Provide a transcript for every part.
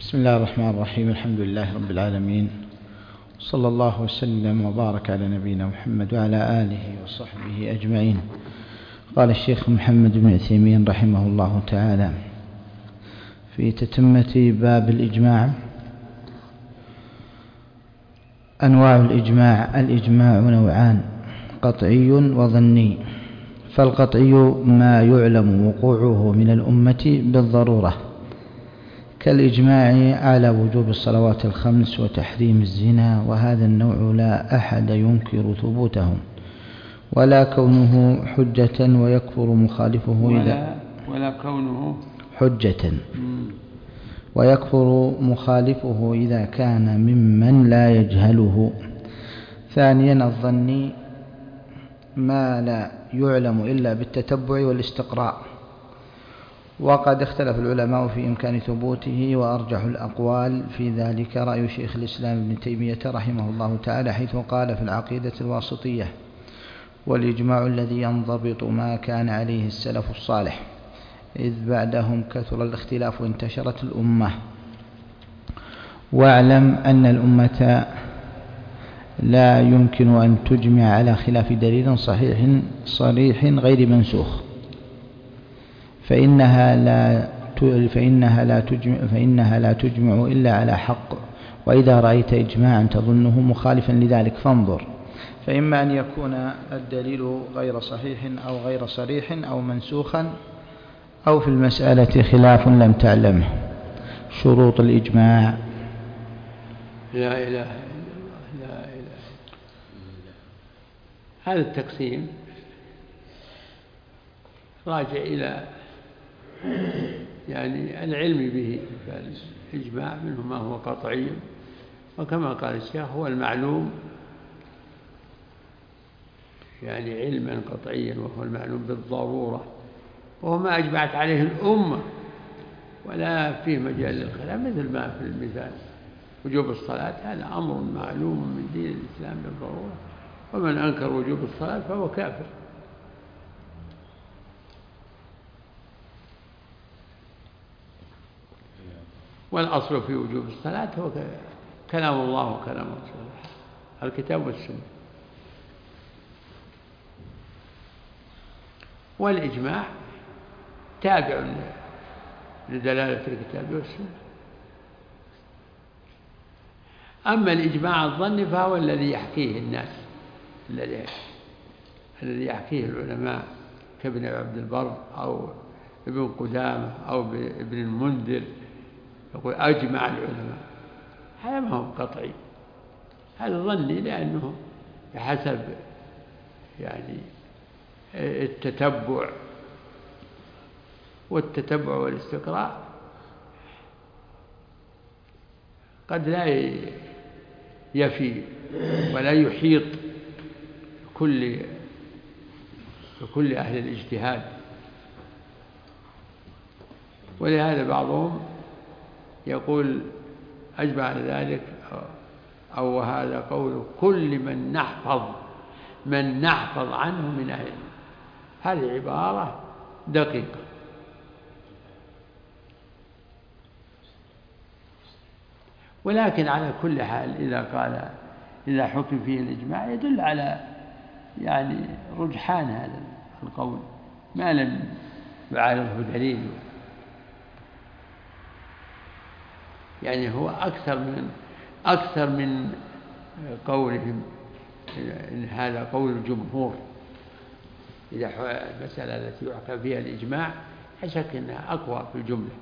بسم الله الرحمن الرحيم. الحمد لله رب العالمين، صلى الله وسلم وبارك على نبينا محمد وعلى آله وصحبه أجمعين. قال الشيخ محمد بن عثيمين رحمه الله تعالى في تتمة باب الإجماع: أنواع الإجماع. الإجماع نوعان: قطعي وظني. فالقطعي ما يعلم وقوعه من الأمة بالضرورة، كالإجماع على وجوب الصلوات الخمس وتحريم الزنا، وهذا النوع لا أحد ينكر ثبوته ولا كونه حجة ويكفر مخالفه ولا كونه حجة ويكفر مخالفه إذا كان ممن لا يجهله. ثانيا الظني ما لا يعلم إلا بالتتبع والاستقراء، وقد اختلف العلماء في إمكان ثبوته، وأرجح الأقوال في ذلك رأي شيخ الإسلام ابن تيمية رحمه الله تعالى، حيث قال في العقيدة الواسطية: والإجماع الذي ينضبط ما كان عليه السلف الصالح، إذ بعدهم كثر الاختلاف وانتشرت الأمة. واعلم أن الأمة لا يمكن أن تجمع على خلاف دليل صريح غير منسوخ، فإنها لا تجمع إلا على حق. وإذا رأيت إجماعا تظنه مخالفا لذلك فانظر، فإما أن يكون الدليل غير صحيح أو غير صريح أو منسوخا، أو في المسألة خلاف لم تعلمه. شروط الإجماع: لا إله إلا الله، لا إله إلا الله. هذا التقسيم راجع إلى العلم به. فالإجماع منه ما هو قطعي، وكما قال الشيخ هو المعلوم علما قطعيا، وهو المعلوم بالضرورة، وهو ما أجمعت عليه الأمة ولا فيه مجال للخلاف، مثل ما في المثال وجوب الصلاة، هذا أمر معلوم من دين الإسلام بالضرورة، ومن أنكر وجوب الصلاة فهو كافر. والأصل في وجوب الصلاة هو كلام الله وكلام رسوله، الكتاب والسنة. والإجماع تابع لدلالة الكتاب والسنة. أما الإجماع الظني فهو الذي يحكيه الناس، الذي يحكيه العلماء كابن عبد البر أو ابن قدامة أو ابن المنذر، يقول أجمع العلماء. هذا ما هو قطعي، هذا ظني، لأنه بحسب التتبع والاستقراء قد لا يفي ولا يحيط كل أهل الاجتهاد. ولهذا بعضهم يقول أجمع على ذلك، أو هذا قول كل من نحفظ عنه من أهل. هذه عبارة دقيقة، ولكن على كل حال إذا حكم فيه الإجماع يدل على رجحان هذا القول ما لم يعارضه دليل. هو أكثر من قولهم إن هذا قول الجمهور. إذا المسألة التي يحكم فيها الإجماع لا شك أنها أقوى في الجملة.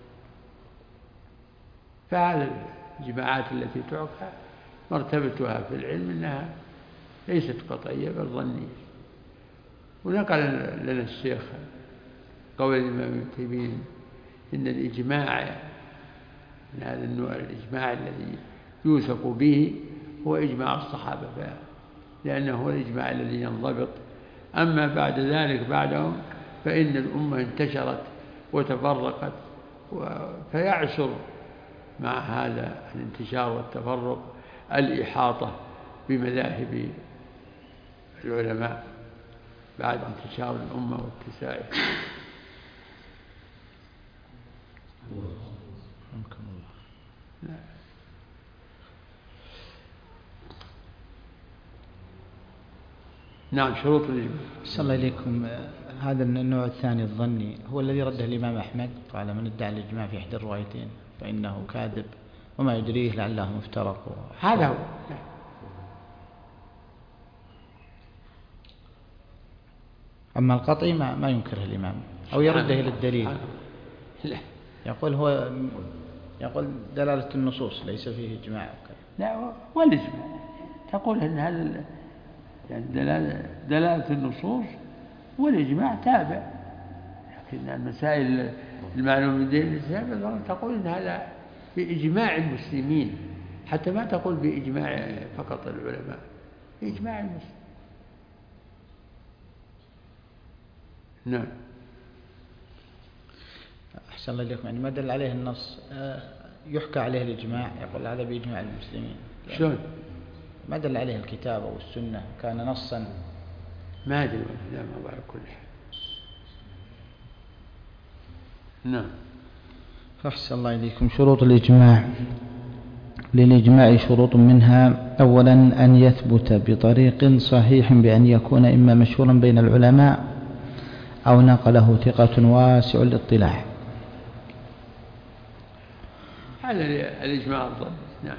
فهذه الجماعات التي تحكى مرتبتها في العلم أنها ليست قطعية بل ظنية. ونقل لنا الشيخ قول الإمام ابن تيمية إن الإجماع من هذا النوع، الإجماع الذي يوثق به هو إجماع الصحابة، لأنه هو الإجماع الذي ينضبط. أما بعد ذلك بعدهم فإن الأمة انتشرت وتفرقت، فيعسر مع هذا الانتشار والتفرق الإحاطة بمذاهب العلماء بعد انتشار الأمة واتساعها. نعم شروط الإجماع. صلى الله إليكم. هذا النوع الثاني الظني هو الذي رده الإمام أحمد، قال من ادعى الإجماع في إحدى الروايتين فإنه كاذب وما يدريه لعلهم افترقوا. هذا هو. أما القطعي ما ينكره الإمام أو يرده إلى الدليل. يقول دلالة النصوص ليس فيه إجماع. لا والإجماع تقول أن هذا يعني دلالة النصوص والإجماع تابع، لكن المسائل المعلومة من دين الإسلام تقول أن هذا بإجماع المسلمين، حتى ما تقول بإجماع فقط العلماء، بإجماع المسلمين. نعم. أحسن الله إليكم. يعني ما دل عليه النص يحكى عليه الإجماع، يقول هذا بإجماع المسلمين. شلون؟ ما دل عليه الكتاب أو السنة كان نصا. ما أدري، لا ما بعرف كل حال. نعم. أحسن الله إليكم. شروط الإجماع. للإجماع شروط منها: أولا أن يثبت بطريق صحيح بأن يكون إما مشهورا بين العلماء أو نقله ثقة واسع الاطلاع. هذا الإجماع الظن. نعم.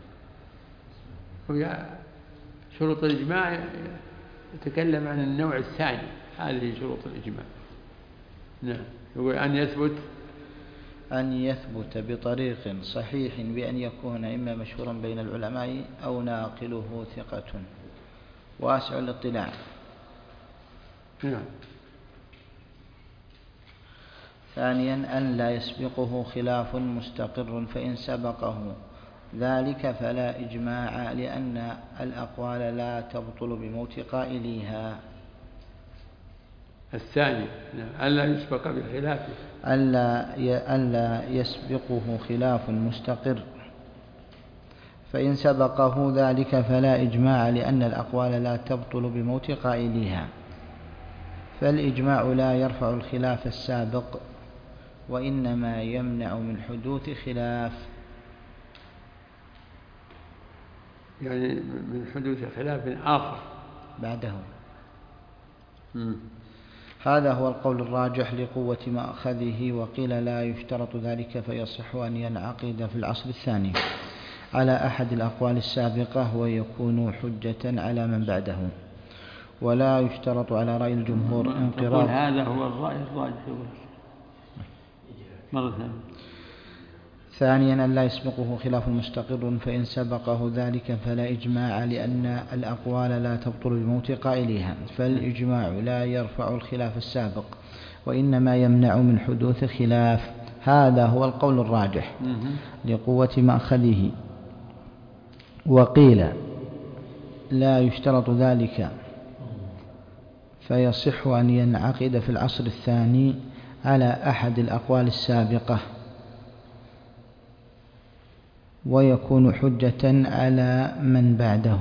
ويا شروط الإجماع يتكلم عن النوع الثاني، هذه شروط الإجماع. نعم. يقول أن يثبت بطريق صحيح بأن يكون إما مشهورا بين العلماء أو ناقله ثقة واسع الاطلاع. نعم. ثانيا أن لا يسبقه خلاف مستقر، فإن سبقه ذلك فلا إجماع، لأن الأقوال لا تبطل بموت قائليها. الثاني ألا يسبق بالخلاف، ألا يسبقه خلاف مستقر، فإن سبقه ذلك فلا إجماع، لأن الأقوال لا تبطل بموت قائليها. فالإجماع لا يرفع الخلاف السابق، وإنما يمنع من حدوث خلاف. يعني من حدوث خلاف آخر بعده. هذا هو القول الراجح لقوة مأخذه. وقيل لا يشترط ذلك، فيصح أن ينعقد في العصر الثاني على أحد الأقوال السابقة ويكون حجة على من بعده، ولا يشترط على رأي الجمهور انقراض. هذا هو الرأي الراجح مرة ثانية. ثانيا أن لا يسبقه خلاف مستقر، فإن سبقه ذلك فلا إجماع، لأن الأقوال لا تبطل بموت قائلها. فالإجماع لا يرفع الخلاف السابق، وإنما يمنع من حدوث خلاف. هذا هو القول الراجح لقوة مأخذه. وقيل لا يشترط ذلك، فيصح أن ينعقد في العصر الثاني على أحد الأقوال السابقة ويكون حجة على من بعده.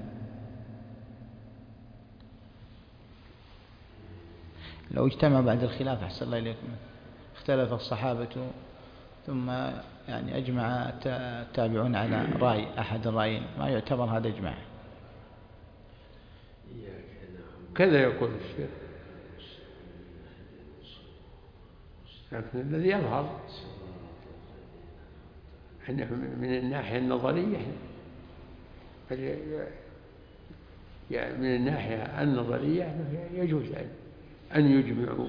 لو اجتمع بعد الخلاف أحسن الله إليكم، اختلف الصحابة ثم يعني أجمع التابعون على رأي أحد الرأيين، ما يعتبر هذا إجماع. كذا يقول الشيخ، لكن الذي يظهر من الناحية النظرية، يعني من الناحية النظرية يجوز أن يجمعوا.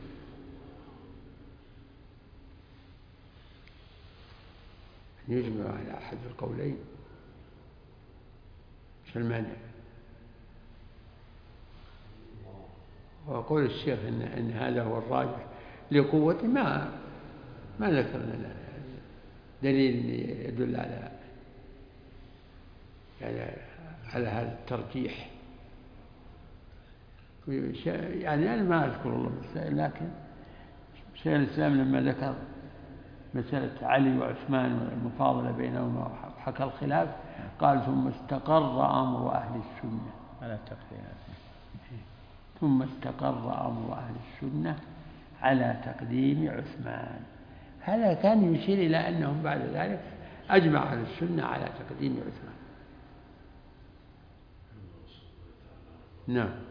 يجمع على أحد القولين، مش المانع. وقول الشيخ إن هذا هو الراجح لقوة ما ذكر لنا دليل يدل على هذا الترجيح. يعني أنا ما أذكر الله بالسائل، لكن شيخ الإسلام لما ذكر مسألة علي وعثمان والمفاضلة بينهما وحكى الخلاف، قال ثم استقر أمر أهل السنة على تقديم، ثم استقر أمر أهل السنة على تقديم عثمان. هذا كان يشير إلى أنهم بعد ذلك أجمع أهل السنة على تقديم عثمان. نعم.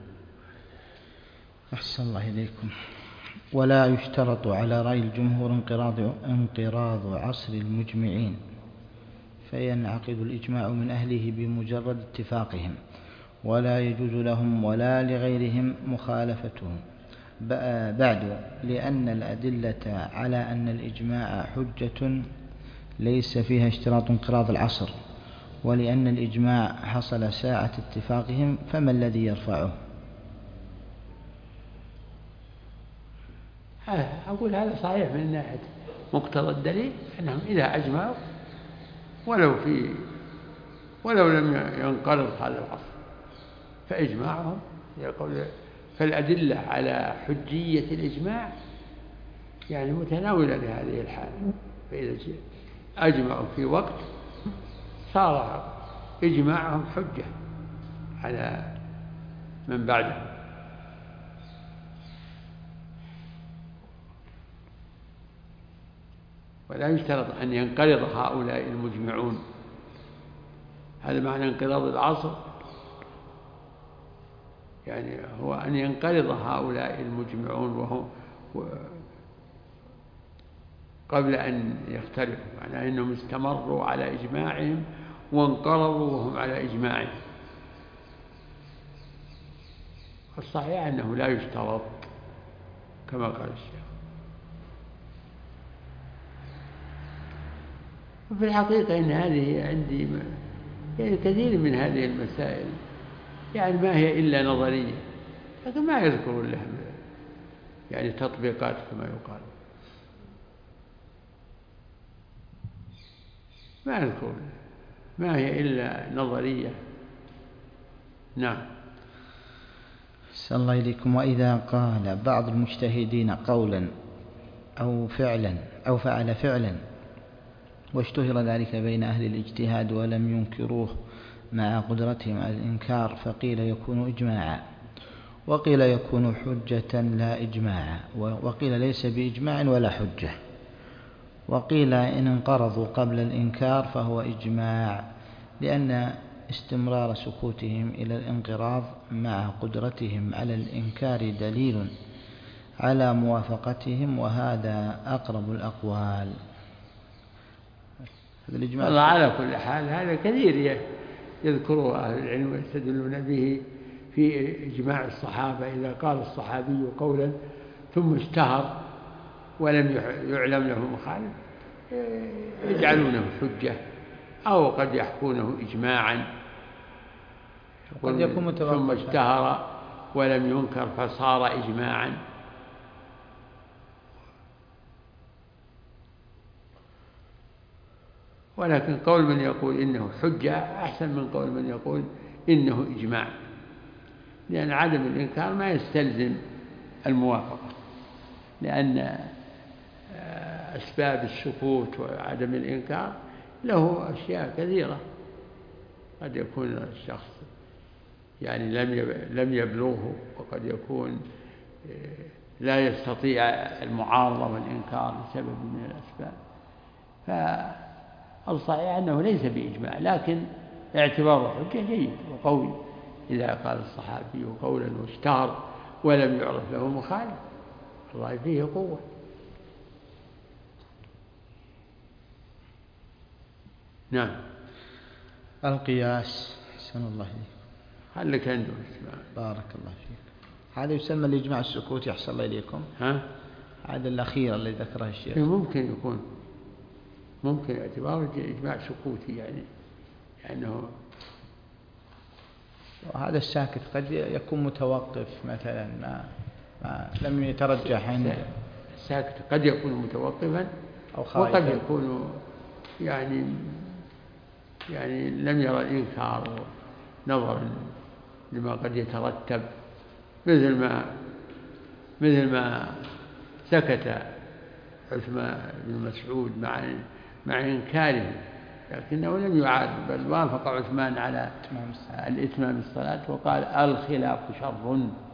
أحسن الله إليكم. ولا يشترط على رأي الجمهور انقراض عصر المجمعين، فينعقد الإجماع من أهله بمجرد اتفاقهم، ولا يجوز لهم ولا لغيرهم مخالفتهم بعد، لأن الأدلة على أن الإجماع حجة ليس فيها اشتراط انقراض العصر، ولأن الإجماع حصل ساعة اتفاقهم، فما الذي يرفعه؟ أقول هذا صحيح من ناحية مقتضى الدليل، أنهم إذا أجمعوا ولو لم ينقرض هذا العصر فإجماعهم يقول. فالأدلة على حجية الإجماع يعني متناولة لهذه الحالة، فإذا أجمعوا في وقت صار إجماعهم حجة على من بعدهم. ولا يشترط أن ينقرض هؤلاء المجمعون، هذا معنى انقراض العصر، يعني هو أن ينقرض هؤلاء المجمعون وهم قبل أن يختلفوا، معناه أنهم استمروا على إجماعهم وانقرضوا وهم على إجماعهم. الصحيح أنه لا يشترط كما قال الشيخ. وفي الحقيقة إن هذه عندي يعني كثير من هذه المسائل يعني ما هي إلا نظرية، لكن ما يذكرون لها يعني تطبيقات كما يقال، ما يذكرون، ما هي إلا نظرية. نعم. أحسن الله إليكم. وإذا قال بعض المجتهدين قولا أو فعل فعلا واشتهر ذلك بين أهل الاجتهاد ولم ينكروه مع قدرتهم على الإنكار، فقيل يكون إجماعا، وقيل يكون حجة لا إجماعا، وقيل ليس بإجماع ولا حجة، وقيل إن انقرضوا قبل الإنكار فهو إجماع، لأن استمرار سكوتهم إلى الانقراض مع قدرتهم على الإنكار دليل على موافقتهم، وهذا أقرب الأقوال. هذا الإجماع. الله على كل حال هذا كثير يذكره أهل العلم ويستدلون به في إجماع الصحابة. إذا قال الصحابي قولا ثم اشتهر ولم يعلم له مخالف يجعلونه حجة، أو قد يحكونه إجماعا، قد يكون ثم اشتهر ولم ينكر فصار إجماعا. ولكن قول من يقول إنه حجة أحسن من قول من يقول إنه إجماع، لأن عدم الإنكار ما يستلزم الموافقة، لأن أسباب السكوت وعدم الإنكار له أشياء كثيرة. قد يكون الشخص يعني لم يبلغه، وقد يكون لا يستطيع المعارضة والإنكار لسبب من الأسباب. فالصحيح أنه ليس بإجماع، لكن اعتباره حجة جيد وقوي. إذا قال الصحابي قولا واشتهر ولم يعرف له مخالف الله فيه قوة. نعم. القياس. أحسن الله إليك. هل لك عنده اسمع. بارك الله فيك. هذا يسمى الإجماع السكوتي. أحسن الله إليكم. هذا الأخير الذي ذكره الشيخ. ممكن يكون، ممكن اعتباره إجماع سكوتي يعني أنه. وهذا الساكت قد يكون متوقف مثلا ما لم يترجح عنده. الساكت قد يكون متوقفا أو خائفا، وقد يكون يعني لم يرى الإنكار نظرا لما قد يترتب، مثل ما سكت عثمان بن مسعود مع إنكاره، لكنه لم يعارض، بل وافق عثمان على الإتمام الصلاة وقال الخلاف شر